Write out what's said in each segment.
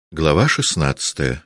Глава 16.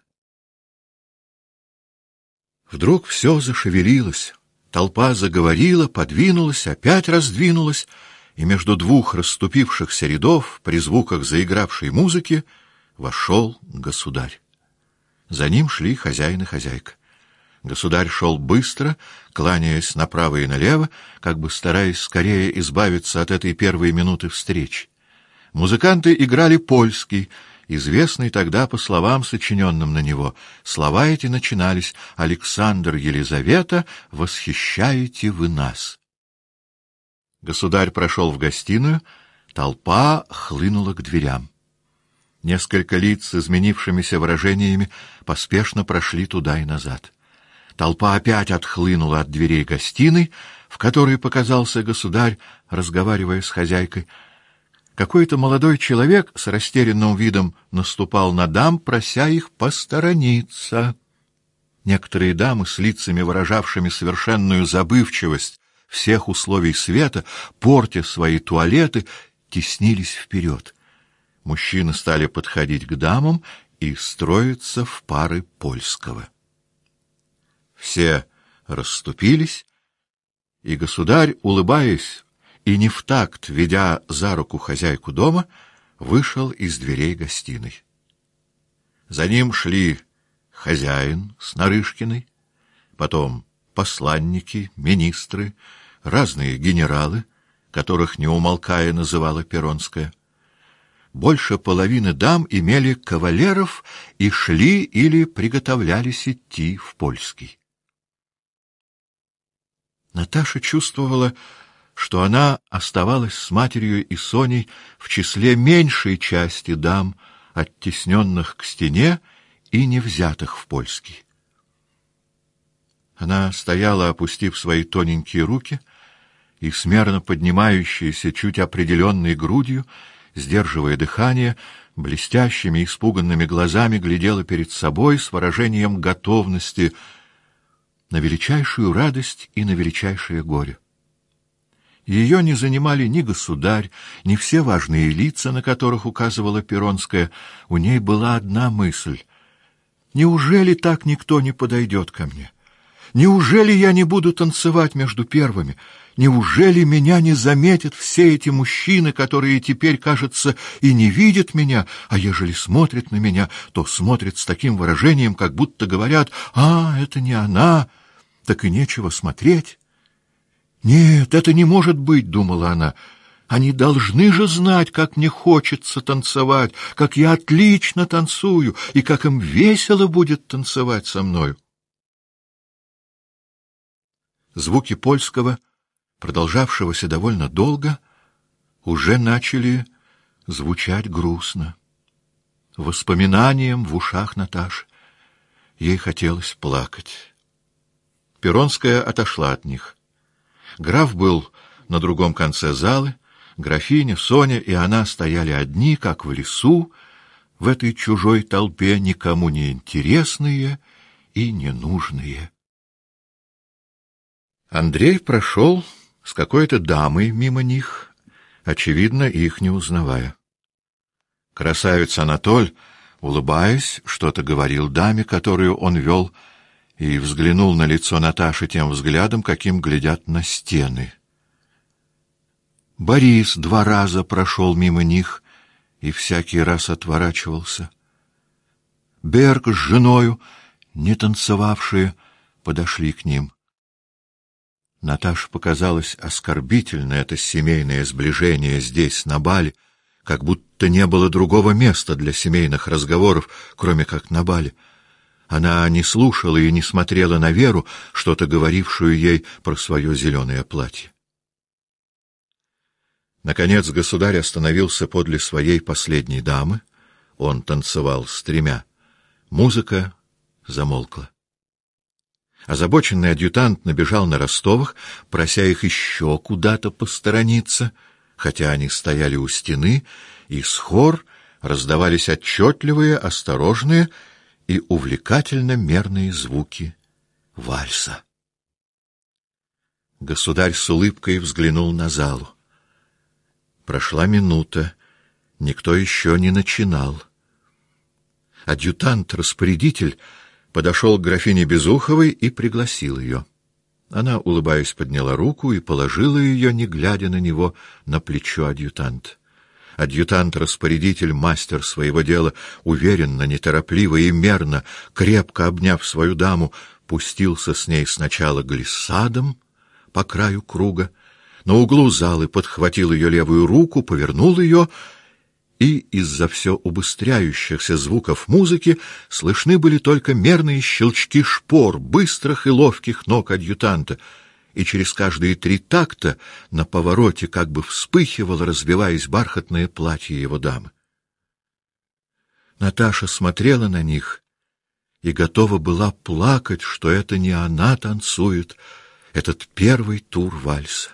Вдруг все зашевелилось, толпа заговорила, подвинулась, опять раздвинулась, и между двух расступившихся рядов, при звуках заигравшей музыки, вошел государь. За ним шли хозяин и хозяйка. Государь шел быстро, кланяясь направо и налево, как бы стараясь скорее избавиться от этой первой минуты встречи. Музыканты играли польский, известный тогда по словам, сочиненным на него. Слова эти начинались: «Александр, Елизавета, восхищаете вы нас». Государь прошел в гостиную, толпа хлынула к дверям. Несколько лиц с изменившимися выражениями поспешно прошли туда и назад. Толпа опять отхлынула от дверей гостиной, в которой показался государь, разговаривая с хозяйкой. Какой-то молодой человек с растерянным видом наступал на дам, прося их посторониться. Некоторые дамы с лицами, выражавшими совершенную забывчивость всех условий света, портя свои туалеты, теснились вперед. Мужчины стали подходить к дамам и строиться в пары польского. Все расступились, и государь, улыбаясь и не в такт, ведя за руку хозяйку дома, вышел из дверей гостиной. За ним шли хозяин с Нарышкиной, потом посланники, министры, разные генералы, которых не умолкая называла Перонская. Больше половины дам имели кавалеров и шли или приготовлялись идти в польский. Наташа чувствовала, что она оставалась с матерью и Соней в числе меньшей части дам, оттесненных к стене и не взятых в польский. Она стояла, опустив свои тоненькие руки, и с мерно поднимающейся, чуть определенной грудью, сдерживая дыхание, блестящими, испуганными глазами глядела перед собой с выражением готовности на величайшую радость и на величайшее горе. Ее не занимали ни государь, ни все важные лица, на которых указывала Перонская. У ней была одна мысль: неужели так никто не подойдет ко мне? Неужели я не буду танцевать между первыми? Неужели меня не заметят все эти мужчины, которые теперь, кажется, и не видят меня, а ежели смотрят на меня, то смотрят с таким выражением, как будто говорят: «А, это не она, так и нечего смотреть». «Нет, это не может быть», — думала она. «Они должны же знать, как мне хочется танцевать, как я отлично танцую, и как им весело будет танцевать со мною». Звуки польского, продолжавшегося довольно долго, уже начали звучать грустно. Воспоминанием в ушах Наташи. Ей хотелось плакать. Перонская отошла от них. Граф был на другом конце залы, графиня, Соня и она стояли одни, как в лесу, в этой чужой толпе, никому не интересные и ненужные. Андрей прошел с какой-то дамой мимо них, очевидно, их не узнавая. Красавец Анатоль, улыбаясь, что-то говорил даме, которую он вел, и взглянул на лицо Наташи тем взглядом, каким глядят на стены. Борис 2 раза прошел мимо них и всякий раз отворачивался. Берг с женою, не танцевавшие, подошли к ним. Наташе показалось оскорбительно это семейное сближение здесь, на бале, как будто не было другого места для семейных разговоров, кроме как на бале. Она не слушала и не смотрела на Веру, что-то говорившую ей про свое зеленое платье. Наконец государь остановился подле своей последней дамы. Он танцевал с 3. Музыка замолкла. Озабоченный адъютант набежал на Ростовых, прося их еще куда-то посторониться, хотя они стояли у стены, и с хор раздавались отчетливые, осторожные и увлекательно мерные звуки вальса. Государь с улыбкой взглянул на залу. Прошла минута, никто еще не начинал. Адъютант-распорядитель подошел к графине Безуховой и пригласил ее. Она, улыбаясь, подняла руку и положила ее, не глядя на него, на плечо адъютанта. Адъютант-распорядитель, мастер своего дела, уверенно, неторопливо и мерно, крепко обняв свою даму, пустился с ней сначала глиссадом по краю круга, на углу залы подхватил ее левую руку, повернул ее, и из-за все убыстряющихся звуков музыки слышны были только мерные щелчки шпор, быстрых и ловких ног адъютанта, и через каждые 3 такта на повороте как бы вспыхивало, разбиваясь, бархатное платье его дамы. Наташа смотрела на них и готова была плакать, что это не она танцует этот первый тур вальса.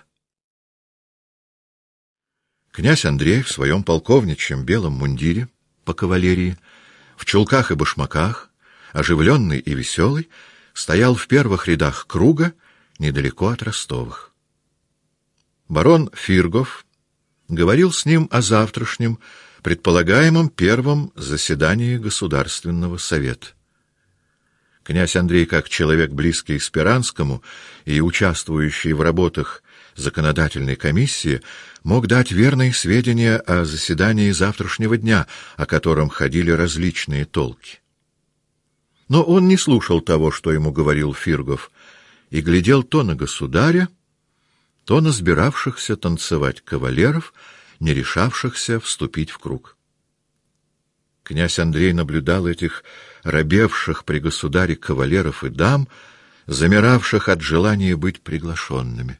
Князь Андрей в своем полковничьем белом мундире по кавалерии, в чулках и башмаках, оживленный и веселый, стоял в первых рядах круга, недалеко от Ростовых. Барон Фиргов говорил с ним о завтрашнем, предполагаемом первом заседании Государственного совета. Князь Андрей, как человек близкий Спиранскому и участвующий в работах законодательной комиссии, мог дать верные сведения о заседании завтрашнего дня, о котором ходили различные толки. Но он не слушал того, что ему говорил Фиргов, и глядел то на государя, то на сбиравшихся танцевать кавалеров, не решавшихся вступить в круг. Князь Андрей наблюдал этих робевших при государе кавалеров и дам, замиравших от желания быть приглашенными.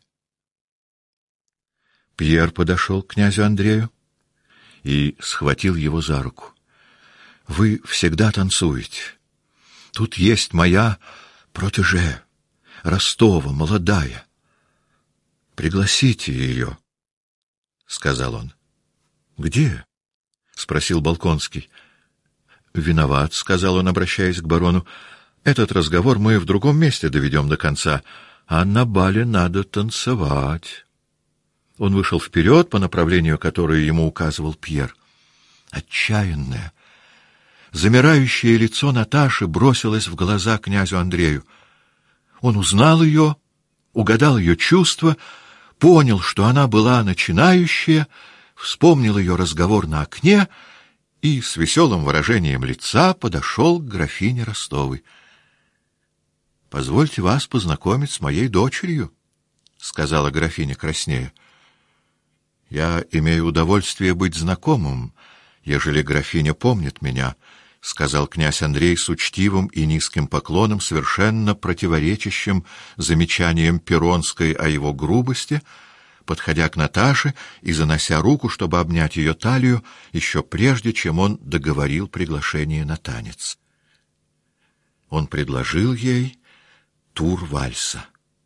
Пьер подошел к князю Андрею и схватил его за руку. — Вы всегда танцуете. Тут есть моя протеже, Ростова, молодая. Пригласите ее, — сказал он. — Где? — спросил Болконский. — Виноват, — сказал он, обращаясь к барону. — Этот разговор мы в другом месте доведем до конца, а на бале надо танцевать. Он вышел вперед по направлению, которое ему указывал Пьер. Отчаянное, замирающее лицо Наташи бросилось в глаза князю Андрею. Он узнал ее, угадал ее чувства, понял, что она была начинающая, вспомнил ее разговор на окне и с веселым выражением лица подошел к графине Ростовой. — Позвольте вас познакомить с моей дочерью, — сказала графиня краснея. — Я имею удовольствие быть знакомым, ежели графиня помнит меня, — сказал князь Андрей с учтивым и низким поклоном, совершенно противоречащим замечаниям Перонской о его грубости, подходя к Наташе и занося руку, чтобы обнять ее талию, еще прежде, чем он договорил приглашение на танец. Он предложил ей тур вальса.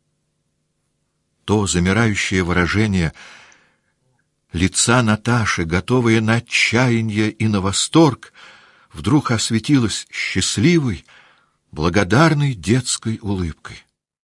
То замирающее выражение лица Наташи, готовое на отчаяние и на восторг, вдруг осветилось счастливой, благодарной детской улыбкой.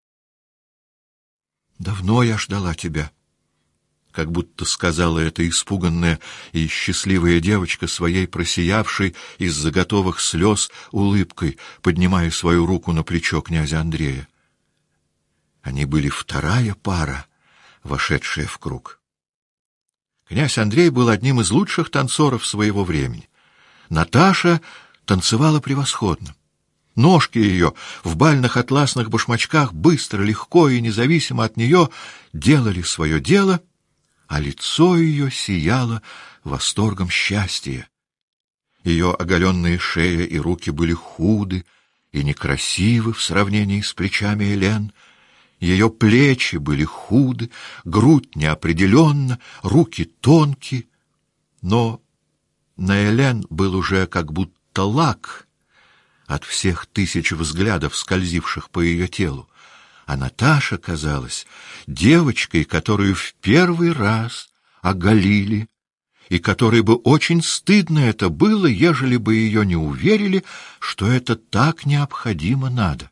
«Давно я ждала тебя», — как будто сказала эта испуганная и счастливая девочка своей просиявшей из-за готовых слез улыбкой, поднимая свою руку на плечо князя Андрея. Они были вторая пара, вошедшая в круг. Князь Андрей был одним из лучших танцоров своего времени. Наташа танцевала превосходно. Ножки ее в бальных атласных башмачках быстро, легко и независимо от нее делали свое дело, а лицо ее сияло восторгом счастья. Ее оголенные шея и руки были худы и некрасивы в сравнении с плечами Элен. Ее плечи были худы, грудь неопределенна, руки тонкие, но на Элен был уже как будто лак от всех тысяч взглядов, скользивших по ее телу, а Наташа казалась девочкой, которую в первый раз оголили, и которой бы очень стыдно это было, ежели бы ее не уверили, что это так необходимо надо.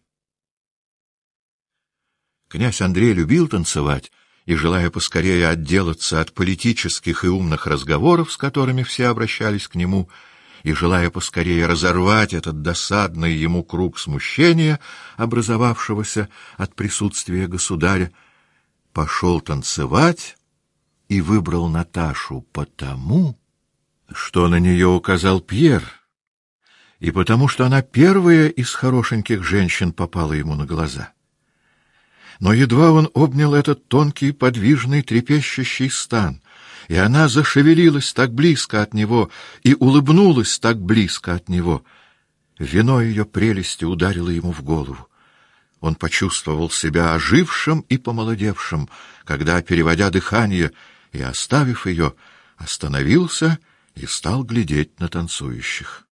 Князь Андрей любил танцевать, и, желая поскорее отделаться от политических и умных разговоров, с которыми все обращались к нему, и, желая поскорее разорвать этот досадный ему круг смущения, образовавшегося от присутствия государя, пошел танцевать и выбрал Наташу потому, что на нее указал Пьер, и потому, что она первая из хорошеньких женщин попала ему на глаза. Но едва он обнял этот тонкий, подвижный, трепещущий стан, и она зашевелилась так близко от него и улыбнулась так близко от него, вино ее прелести ударило ему в голову. Он почувствовал себя ожившим и помолодевшим, когда, переводя дыхание и оставив ее, остановился и стал глядеть на танцующих.